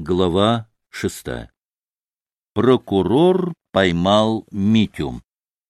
Глава 6. Прокурор поймал Митю.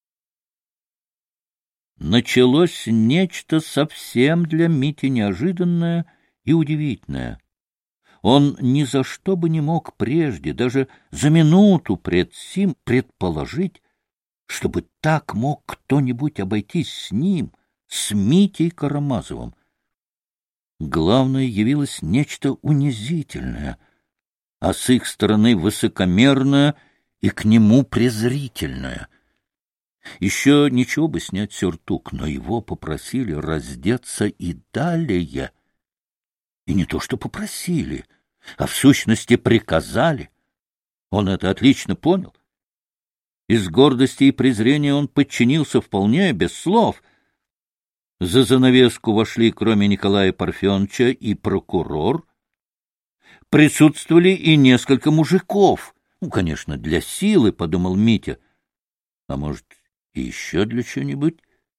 Началось нечто совсем для Мити неожиданное и удивительное. Он ни за что бы не мог прежде, даже за минуту пред сим, предположить, чтобы так мог кто-нибудь обойтись с ним, с Митей Карамазовым. Главное явилось нечто унизительное, а с их стороны высокомерное и к нему презрительное. Еще ничего бы снять сюртук, но его попросили раздеться и далее. И не то что попросили, а в сущности приказали. Он это отлично понял. Из гордости и презрения он подчинился вполне без слов. За занавеску вошли, кроме Николая Парфеновича, и прокурор. Присутствовали и несколько мужиков. Конечно, для силы, — подумал Митя. А может, и еще для чего-нибудь?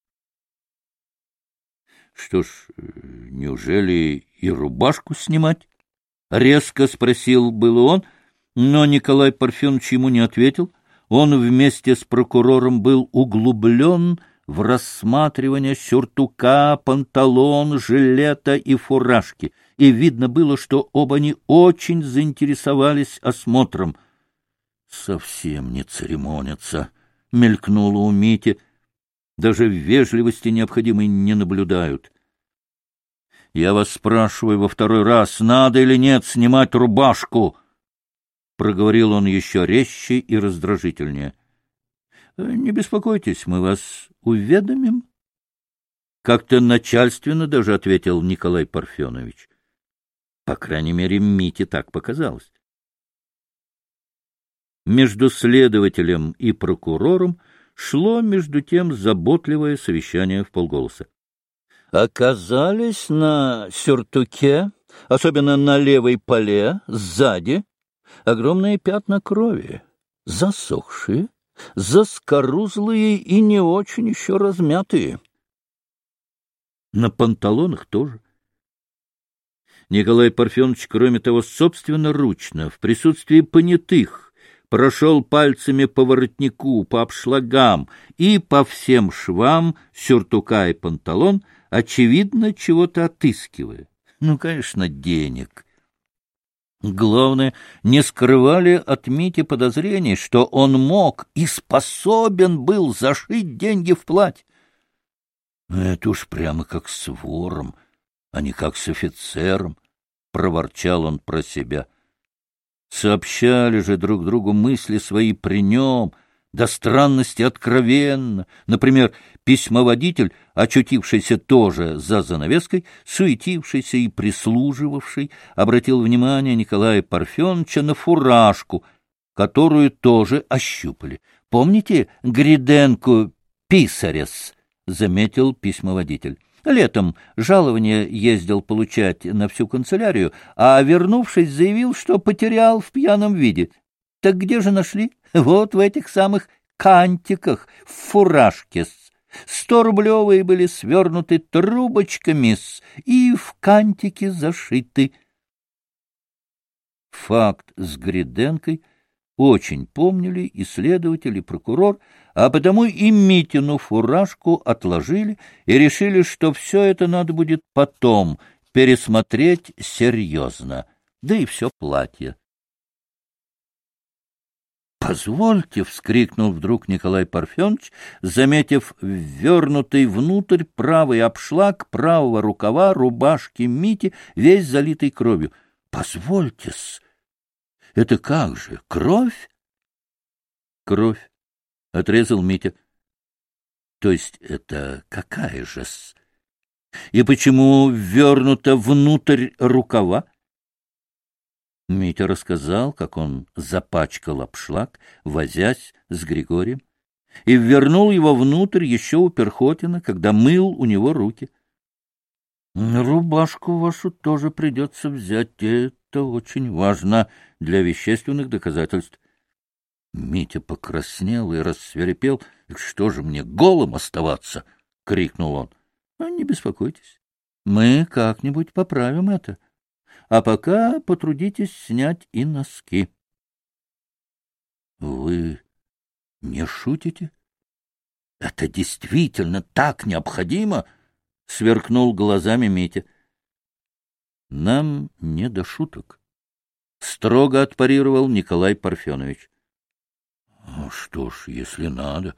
Что ж, неужели и рубашку снимать? Резко спросил было он, но Николай Парфенович ему не ответил. Он вместе с прокурором был углублен в рассматривание сюртука, панталон, жилета и фуражки, и видно было, что оба они очень заинтересовались осмотром. «Совсем не церемонятся», — мелькнуло у Мити. «Даже в вежливости необходимой не наблюдают. Я вас спрашиваю во второй раз, надо или нет снимать рубашку?» Проговорил он еще резче и раздражительнее. «Не беспокойтесь, мы вас уведомим». Как-то начальственно даже ответил Николай Парфенович. По крайней мере, Мите так показалось. Между следователем и прокурором шло, между тем, заботливое совещание вполголоса. Оказались на сюртуке, особенно на левой поле, сзади, огромные пятна крови, засохшие, заскорузлые и не очень еще размятые. На панталонах тоже. Николай Парфенович, кроме того, собственноручно, в присутствии понятых, прошел пальцами по воротнику, по обшлагам и по всем швам сюртука и панталон, очевидно, чего-то отыскивая. Ну, конечно, денег. Главное, не скрывали от Мити подозрений, что он мог и способен был зашить деньги в платье. Это уж прямо как с вором, а не как с офицером, — проворчал он про себя. Сообщали же друг другу мысли свои при нем, до странности откровенно. Например, письмоводитель, очутившийся тоже за занавеской, суетившийся и прислуживавший, обратил внимание Николая Парфеновича на фуражку, которую тоже ощупали. «Помните Гриденко писарес?» — заметил письмоводитель. Летом жалование ездил получать на всю канцелярию, а, вернувшись, заявил, что потерял в пьяном виде. Так где же нашли? Вот в этих самых кантиках, в фуражке. 100-рублевые были свернуты трубочками и в кантике зашиты. Факт с Гриденкой очень помнили и следователь, и прокурор, а потому и Митину фуражку отложили и решили, что все это надо будет потом пересмотреть серьезно, да и все платье. «Позвольте!» — вскрикнул вдруг Николай Парфенович, заметив ввернутый внутрь правый обшлаг правого рукава рубашки Мити, весь залитый кровью. «Позвольте-с! Это как же, кровь?» «Кровь», — отрезал Митя. «То есть это какая же-с? И почему ввернута внутрь рукава?» Митя рассказал, как он запачкал обшлаг, возясь с Григорием, и ввернул его внутрь еще у Перхотина, когда мыл у него руки. «Рубашку вашу тоже придется взять, это очень важно для вещественных доказательств». Митя покраснел и рассвирепел. «Что же мне, голым оставаться?» — крикнул он. «Не беспокойтесь, мы как-нибудь поправим это. А пока потрудитесь снять и носки. — Вы не шутите? Это действительно так необходимо? — сверкнул глазами Митя. — Нам не до шуток, — строго отпарировал Николай Парфенович. — Что ж, если надо...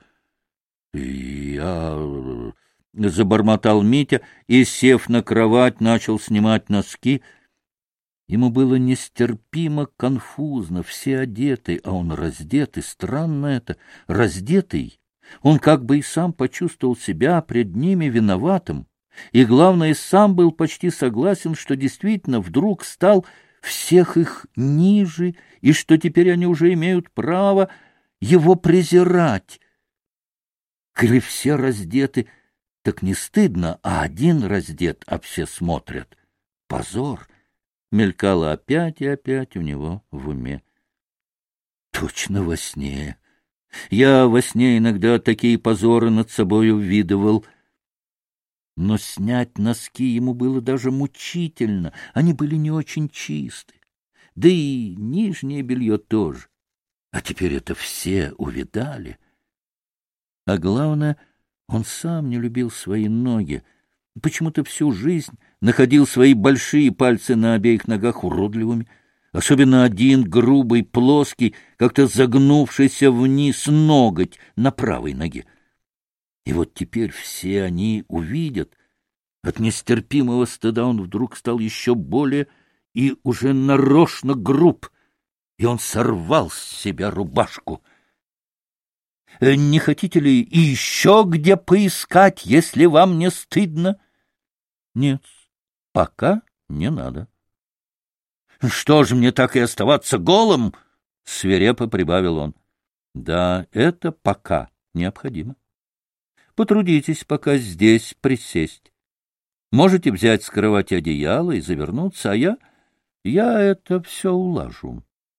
Я... — забормотал Митя и, сев на кровать, начал снимать носки. Ему было нестерпимо конфузно, все одеты, а он раздетый. Странно это, раздетый. Он как бы и сам почувствовал себя пред ними виноватым. И, главное, сам был почти согласен, что действительно вдруг стал всех их ниже, и что теперь они уже имеют право его презирать. Коли все раздеты, так не стыдно, а один раздет, а все смотрят. Позор! Мелькало опять и опять у него в уме. Точно во сне. Я во сне иногда такие позоры над собою видывал. Но снять носки ему было даже мучительно. Они были не очень чисты. Да и нижнее белье тоже. А теперь это все увидали. А главное, он сам не любил свои ноги. Почему-то всю жизнь находил свои большие пальцы на обеих ногах уродливыми. Особенно один грубый, плоский, как-то загнувшийся вниз ноготь на правой ноге. И вот теперь все они увидят. От нестерпимого стыда он вдруг стал еще более и уже нарочно груб, и он сорвал с себя рубашку. — Не хотите ли еще где поискать, если вам не стыдно? — Нет, пока не надо. — Что ж, мне так и оставаться голым? — свирепо прибавил он. — Да, это пока необходимо. Потрудитесь пока здесь присесть. Можете взять с кровати одеяло и завернуться, а я это все улажу.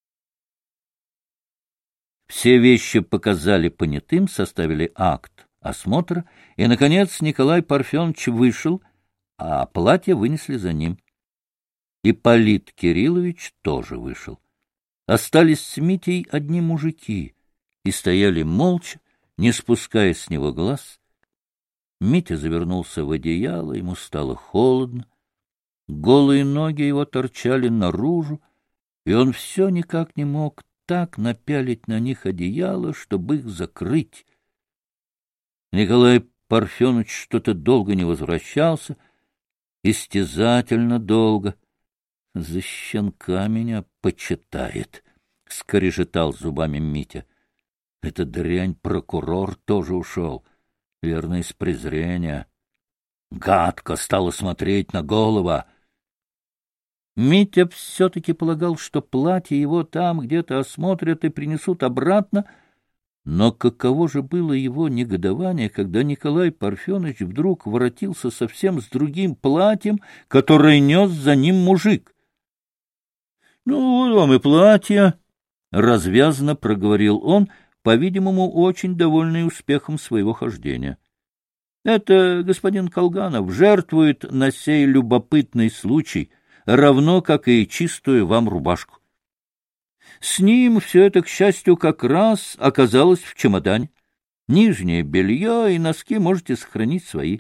Все вещи показали понятым, составили акт осмотра, и, наконец, Николай Парфенович вышел, а платье вынесли за ним. Ипполит Кириллович тоже вышел. Остались с Митей одни мужики и стояли молча, не спуская с него глаз. Митя завернулся в одеяло, ему стало холодно. Голые ноги его торчали наружу, и он все никак не мог так напялить на них одеяло, чтобы их закрыть. Николай Парфенович что-то долго не возвращался, истязательно долго. — За щенка меня почитает, — скрежетал зубами Митя. — Эта дрянь прокурор тоже ушел, верно, из презрения. Гадко стало смотреть на Голова. Митя все-таки полагал, что платье его там где-то осмотрят и принесут обратно, но каково же было его негодование, когда Николай Парфенович вдруг воротился совсем с другим платьем, которое нес за ним мужик. — Ну, вот вам и платье, — развязно проговорил он, по-видимому, очень довольный успехом своего хождения. — Это господин Колганов жертвует на сей любопытный случай, равно как и чистую вам рубашку. С ним все это, к счастью, как раз оказалось в чемодане. Нижнее белье и носки можете сохранить свои.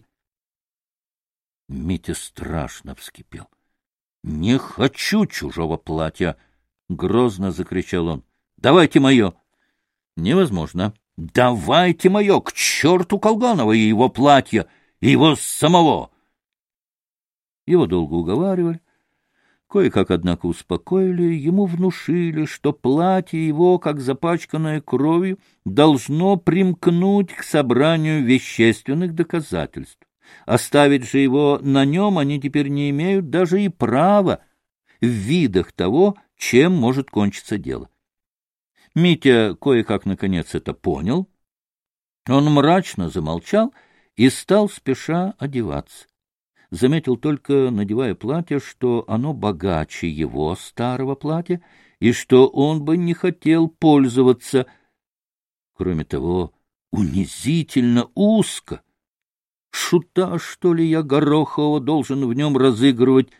Митя страшно вскипел. — Не хочу чужого платья! — грозно закричал он. — Давайте мое! — Невозможно. — Давайте мое! К черту Колганова и его платье! И его самого! Его долго уговаривали. Кое-как, однако, успокоили, ему внушили, что платье его, как запачканное кровью, должно примкнуть к собранию вещественных доказательств. Оставить же его на нем они теперь не имеют даже и права в видах того, чем может кончиться дело. Митя кое-как, наконец, это понял. Он мрачно замолчал и стал спеша одеваться. Заметил только, надевая платье, что оно богаче его старого платья и что он бы не хотел пользоваться. Кроме того, унизительно узко. Шута, что ли, я Горохова должен в нем разыгрывать,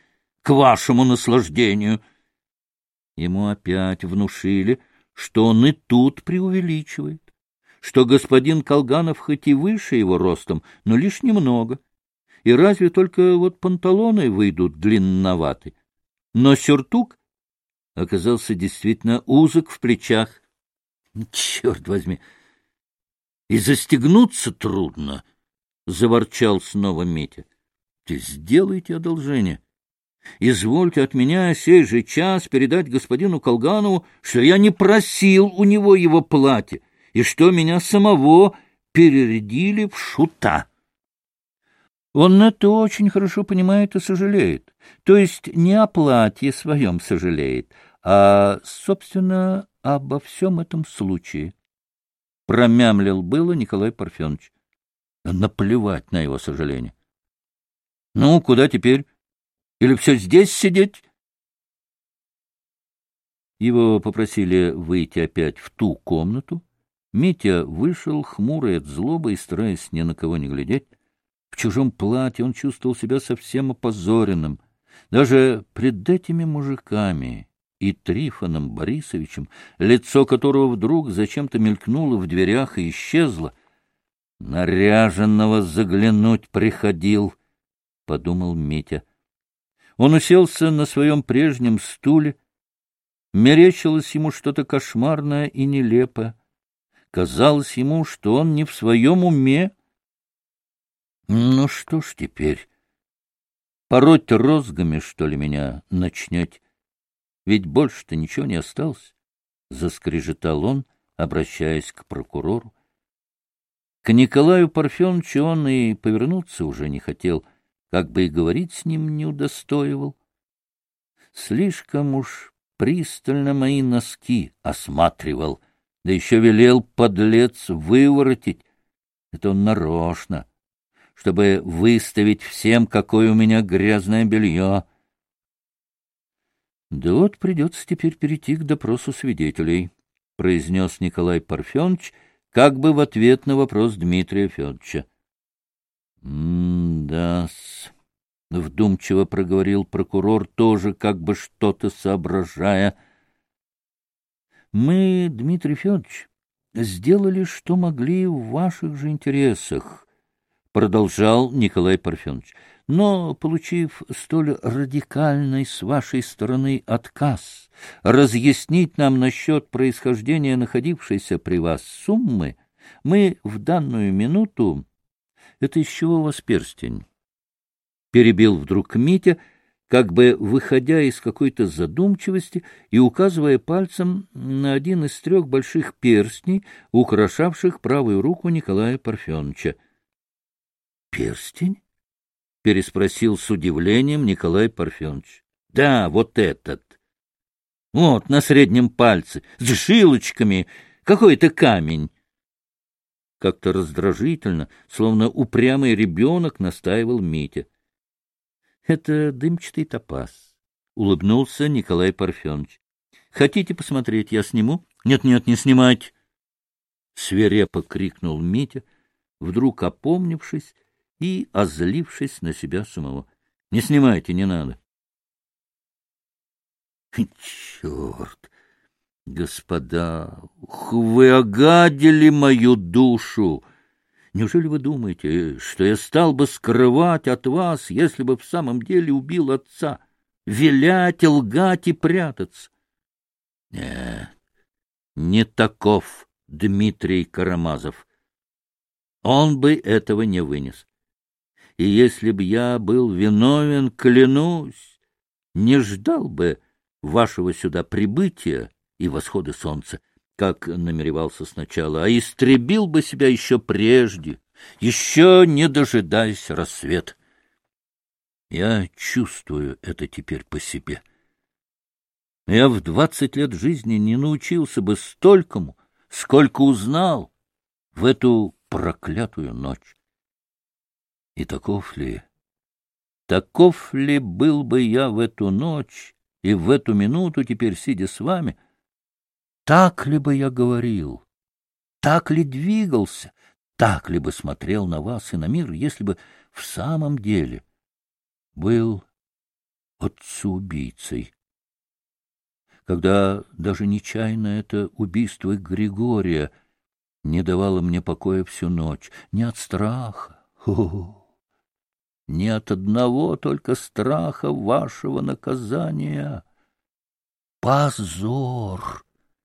к вашему наслаждению. Ему опять внушили, что он и тут преувеличивает, что господин Колганов хоть и выше его ростом, но лишь немного, и разве только вот панталоны выйдут длинноваты. Но сюртук оказался действительно узок в плечах. Черт возьми! И застегнуться трудно, — заворчал снова Митя. — Сделайте одолжение. Извольте от меня сей же час передать господину Колганову, что я не просил у него его платье, и что меня самого перерядили в шута. Он это очень хорошо понимает и сожалеет. То есть не о платье своем сожалеет, а, собственно, обо всем этом случае. Промямлил было Николай Парфенович. Наплевать на его сожаление. Ну, куда теперь? Или все здесь сидеть? Его попросили выйти опять в ту комнату. Митя вышел, хмурый от злобы и стараясь ни на кого не глядеть. В чужом платье он чувствовал себя совсем опозоренным. Даже пред этими мужиками и Трифоном Борисовичем, лицо которого вдруг зачем-то мелькнуло в дверях и исчезло. «Наряженного заглянуть приходил», — подумал Митя. Он уселся на своем прежнем стуле. Мерещилось ему что-то кошмарное и нелепое. Казалось ему, что он не в своем уме. Ну что ж теперь? Пороть розгами, что ли, меня начнете? Ведь больше-то ничего не осталось, — заскрежетал он, обращаясь к прокурору. К Николаю Парфеновичу он и повернуться уже не хотел, как бы и говорить с ним не удостоивал. Слишком уж пристально мои носки осматривал, да еще велел, подлец, выворотить. Это он нарочно, чтобы выставить всем, какое у меня грязное белье. — Да вот придется теперь перейти к допросу свидетелей, — произнес Николай Парфенович, как бы в ответ на вопрос Дмитрия Федоровича. — Да-с, — вдумчиво проговорил прокурор, тоже как бы что-то соображая. — Мы, Дмитрий Федорович, сделали, что могли в ваших же интересах, — продолжал Николай Парфенович. — Но, получив столь радикальный с вашей стороны отказ разъяснить нам насчет происхождения находившейся при вас суммы, мы в данную минуту... Это из чего у вас перстень? Перебил вдруг Митя, как бы выходя из какой-то задумчивости и указывая пальцем на один из 3 больших перстней, украшавших правую руку Николая Парфеновича. — Перстень? — переспросил с удивлением Николай Парфенович. — Да, вот этот. Вот, на среднем пальце, с жилочками, какой-то камень. Как-то раздражительно, словно упрямый ребенок, настаивал Митя. — Это дымчатый топаз, — улыбнулся Николай Парфенович. — Хотите посмотреть, я сниму? Нет, не снимать! — свирепо крикнул Митя, вдруг опомнившись и озлившись на себя самого. — Не снимайте, не надо. — Черт! Господа, вы огадили мою душу! Неужели вы думаете, что я стал бы скрывать от вас, если бы в самом деле убил отца, вилять, лгать и прятаться? Нет, не таков Дмитрий Карамазов. Он бы этого не вынес. И если б я был виновен, клянусь, не ждал бы вашего сюда прибытия и восхода солнца, как намеревался сначала, а истребил бы себя еще прежде, еще не дожидаясь рассвета. Я чувствую это теперь по себе. Я в 20 лет жизни не научился бы столькому, сколько узнал в эту проклятую ночь. И таков ли был бы я в эту ночь и в эту минуту, теперь сидя с вами, так ли бы я говорил, так ли двигался, так ли бы смотрел на вас и на мир, если бы в самом деле был отцу-убийцей. Когда даже нечаянно это убийство Григория не давало мне покоя всю ночь, не от страха, не от одного только страха вашего наказания. Позор!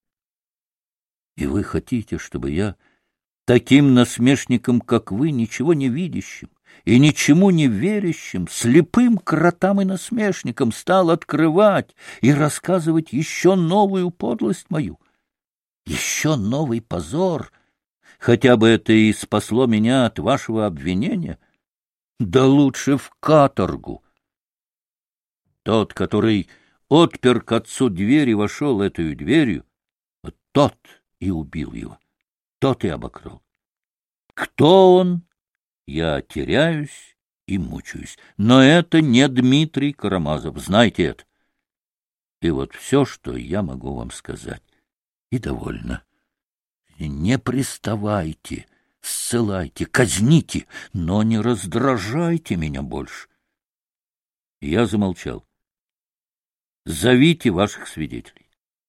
И вы хотите, чтобы я таким насмешником, как вы, ничего не видящим и ничему не верящим, слепым кротам и насмешникам стал открывать и рассказывать еще новую подлость мою, еще новый позор, хотя бы это и спасло меня от вашего обвинения, да лучше в каторгу. Тот, который отпер к отцу дверь и вошел этой дверью, вот тот и убил его, тот и обокрал. Кто он? Я теряюсь и мучаюсь. Но это не Дмитрий Карамазов, знайте это. И вот все, что я могу вам сказать. И довольно. Не приставайте, ссылайте, казните, но не раздражайте меня больше. Я замолчал. Зовите ваших свидетелей.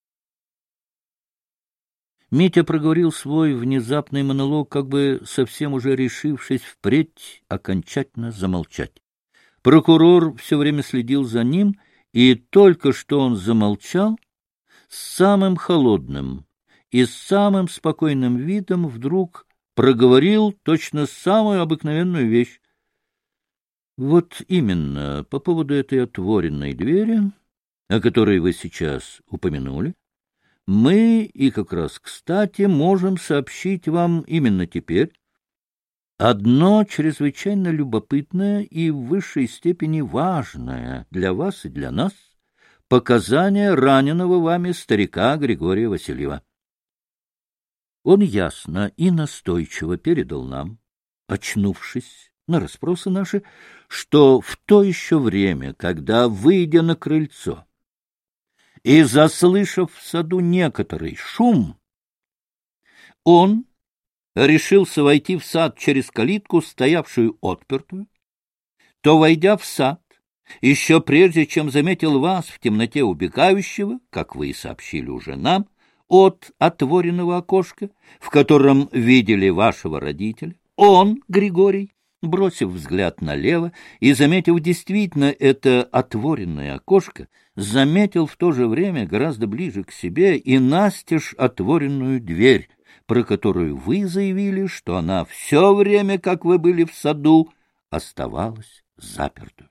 Митя проговорил свой внезапный монолог, как бы совсем уже решившись впредь окончательно замолчать. Прокурор все время следил за ним, и только что он замолчал, с самым холодным и с самым спокойным видом вдруг проговорил точно самую обыкновенную вещь. Вот именно по поводу этой отворенной двери, о которой вы сейчас упомянули, мы и как раз кстати можем сообщить вам именно теперь одно чрезвычайно любопытное и в высшей степени важное для вас и для нас показание раненого вами старика Григория Васильева. Он ясно и настойчиво передал нам, очнувшись на расспросы наши, что в то еще время, когда, выйдя на крыльцо и заслышав в саду некоторый шум, он решился войти в сад через калитку, стоявшую отпертую, то, войдя в сад, еще прежде, чем заметил вас в темноте убегающего, как вы и сообщили уже нам, от отворенного окошка, в котором видели вашего родителя, он, Григорий, бросив взгляд налево и, заметив действительно это отворенное окошко, заметил в то же время гораздо ближе к себе и настежь отворенную дверь, про которую вы заявили, что она все время, как вы были в саду, оставалась запертой.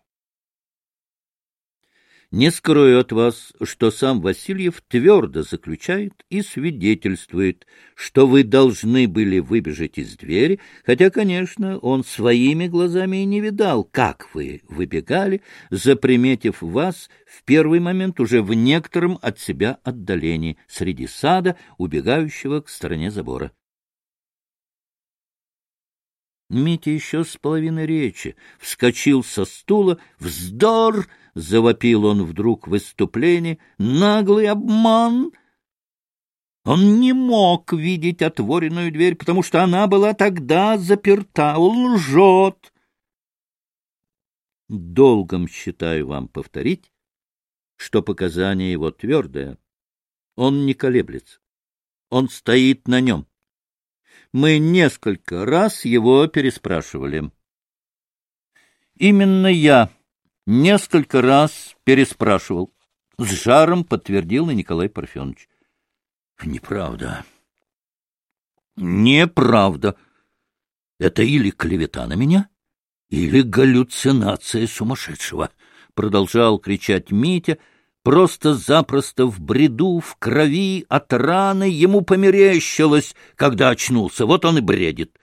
Не скрою от вас, что сам Васильев твердо заключает и свидетельствует, что вы должны были выбежать из двери, хотя, конечно, он своими глазами и не видал, как вы выбегали, заприметив вас в первый момент уже в некотором от себя отдалении среди сада, убегающего к стороне забора. Митя еще с половины речи вскочил со стула. «Вздор!» — завопил он вдруг в выступлении. «Наглый обман!» Он не мог видеть отворенную дверь, потому что она была тогда заперта. Он лжет. Долгом считаю вам повторить, что показание его твердое. Он не колеблется. Он стоит на нем. Мы несколько раз его переспрашивали. Именно я несколько раз переспрашивал. С жаром подтвердил и Николай Парфенович. Неправда. Неправда. Это или клевета на меня, или галлюцинация сумасшедшего, продолжал кричать Митя. Просто-запросто в бреду, в крови, от раны ему померещилось, когда очнулся. Вот он и бредит.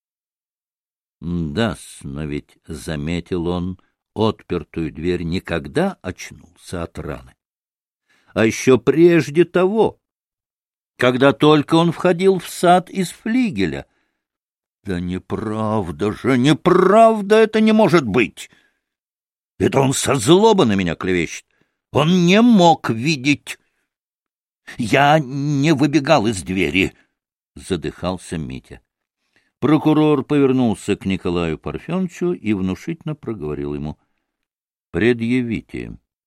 Да-с, но ведь, заметил он, отпертую дверь никогда очнулся от раны. А еще прежде того, когда только он входил в сад из флигеля. Да неправда же, неправда, это не может быть. Это он со злобы на меня клевещет. Он не мог видеть. Я не выбегал из двери, — задыхался Митя. Прокурор повернулся к Николаю Парфеновичу и внушительно проговорил ему. — Предъявите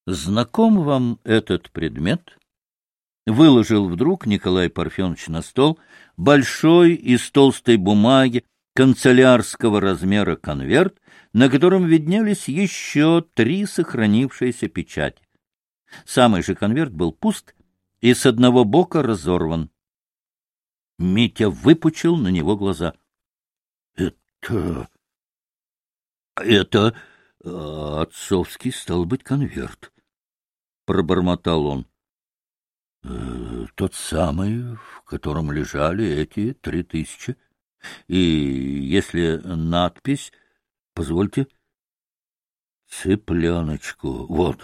Знаком вам этот предмет? Выложил вдруг Николай Парфенович на стол большой из толстой бумаги канцелярского размера конверт, на котором виднелись еще 3 сохранившиеся печати. Самый же конверт был пуст и с одного бока разорван. Митя выпучил на него глаза. — Это отцовский, стал быть, конверт, — пробормотал он. Тот самый, в котором лежали эти 3000. И если надпись, позвольте, цыпляночку, вот.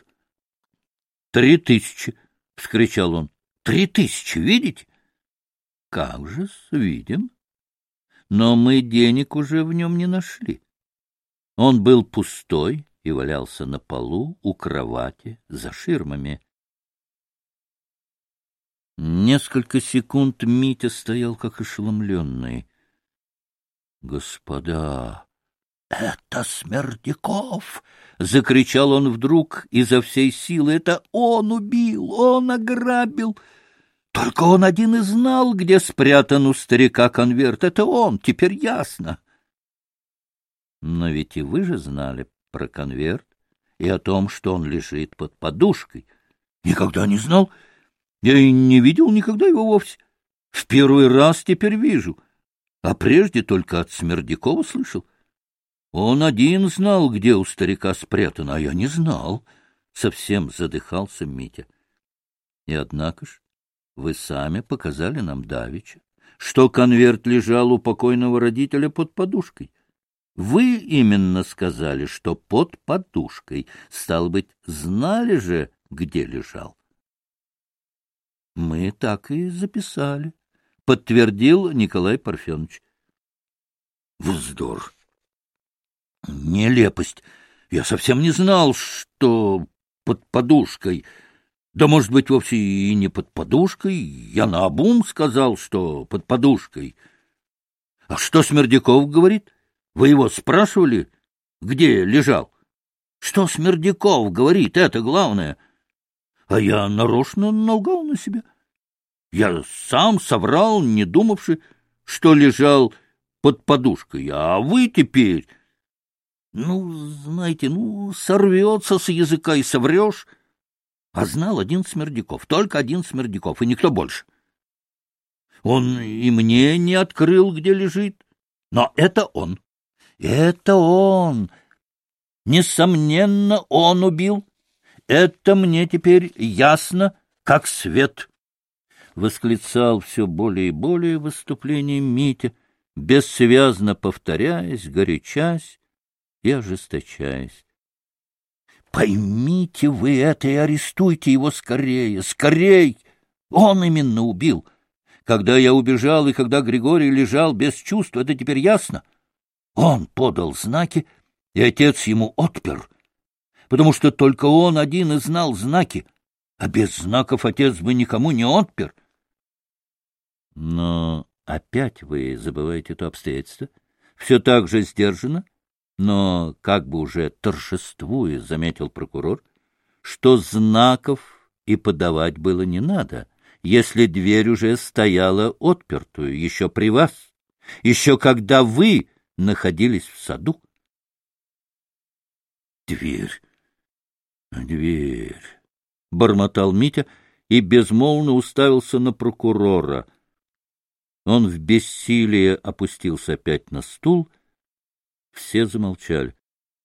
3000, — вскричал он. 3000, видите? Как же, видим. Но мы денег уже в нем не нашли. Он был пустой и валялся на полу у кровати за ширмами. Несколько секунд Митя стоял как ошеломленный. — Господа, это Смердяков! — закричал он вдруг изо всей силы. — Это он убил, он ограбил. Только он один и знал, где спрятан у старика конверт. Это он, теперь ясно. Но ведь и вы же знали про конверт и о том, что он лежит под подушкой. Никогда не знал. Я и не видел никогда его вовсе. В первый раз теперь вижу. А прежде только от Смердякова слышал. Он один знал, где у старика спрятано, а я не знал. Совсем задыхался Митя. И однако ж вы сами показали нам давеча, что конверт лежал у покойного родителя под подушкой. Вы именно сказали, что под подушкой. Стало быть, знали же, где лежал. Мы так и записали, — подтвердил Николай Парфенович. Вздор! Нелепость! Я совсем не знал, что под подушкой. Да, может быть, вовсе и не под подушкой. Я наобум сказал, что под подушкой. А что Смердяков говорит? Вы его спрашивали, где лежал? Что Смердяков говорит, это главное. А я нарочно налгал на себя. Я сам соврал, не думавши, что лежал под подушкой. А вы теперь... знаете, сорвется с языка и соврешь. А знал один Смердяков, только один Смердяков, и никто больше. Он и мне не открыл, где лежит. Но это он. Это он. Несомненно, он убил. Это мне теперь ясно, как свет. Восклицал все более и более в выступлении Митя, бессвязно повторяясь, горячась и ожесточаясь. Поймите вы это и арестуйте его скорее, скорей! Он именно убил. Когда я убежал и когда Григорий лежал без чувств, это теперь ясно. Он подал знаки, и отец ему отпер, потому что только он один и знал знаки, а без знаков отец бы никому не отпер. Но опять вы забываете то обстоятельство. Все так же сдержанно, но как бы уже торжествуя, заметил прокурор, что знаков и подавать было не надо, если дверь уже стояла отпертую, еще при вас, еще когда вы находились в саду. Дверь, — бормотал Митя и безмолвно уставился на прокурора. Он в бессилии опустился опять на стул. Все замолчали.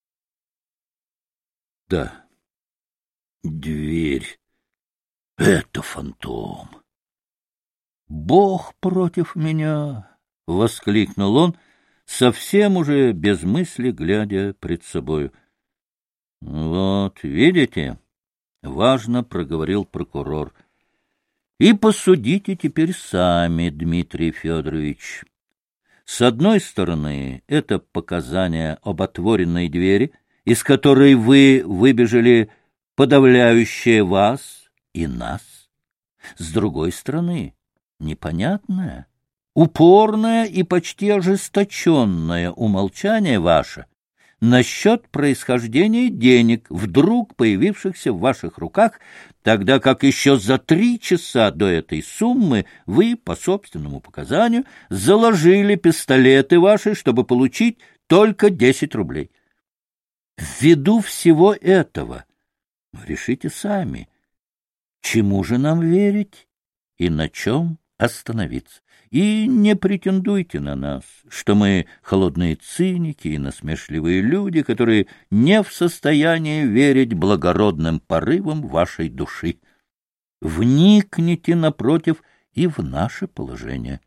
Да, дверь — это фантом. Бог против меня! — воскликнул он, совсем уже без мысли, глядя пред собою. — Вот, видите, — важно проговорил прокурор, — и посудите теперь сами, Дмитрий Федорович. С одной стороны, это показания об отворенной двери, из которой вы выбежали, подавляющие вас и нас. С другой стороны, непонятное, упорное и почти ожесточенное умолчание ваше, насчет происхождения денег, вдруг появившихся в ваших руках, тогда как еще за 3 часа до этой суммы вы, по собственному показанию, заложили пистолеты ваши, чтобы получить только 10 рублей. Ввиду всего этого решите сами, чему же нам верить и на чем остановиться. И не претендуйте на нас, что мы холодные циники и насмешливые люди, которые не в состоянии верить благородным порывам вашей души. Вникните, напротив, и в наше положение.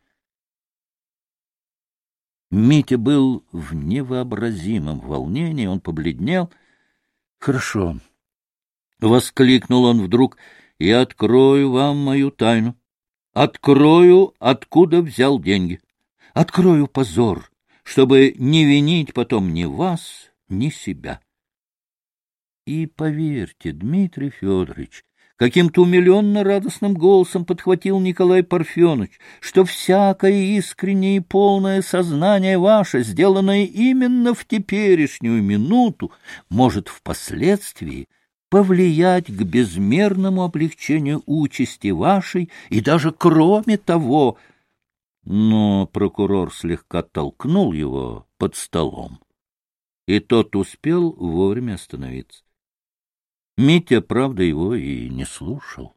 Митя был в невообразимом волнении, он побледнел. — Хорошо, — воскликнул он вдруг, — я открою вам мою тайну. Открою, откуда взял деньги. Открою позор, чтобы не винить потом ни вас, ни себя. И поверьте, Дмитрий Федорович, каким-то умиленно-радостным голосом подхватил Николай Парфенович, что всякое искреннее и полное сознание ваше, сделанное именно в теперешнюю минуту, может впоследствии повлиять к безмерному облегчению участи вашей и даже кроме того. Но прокурор слегка толкнул его под столом, и тот успел вовремя остановиться. Митя, правда, его и не слушал.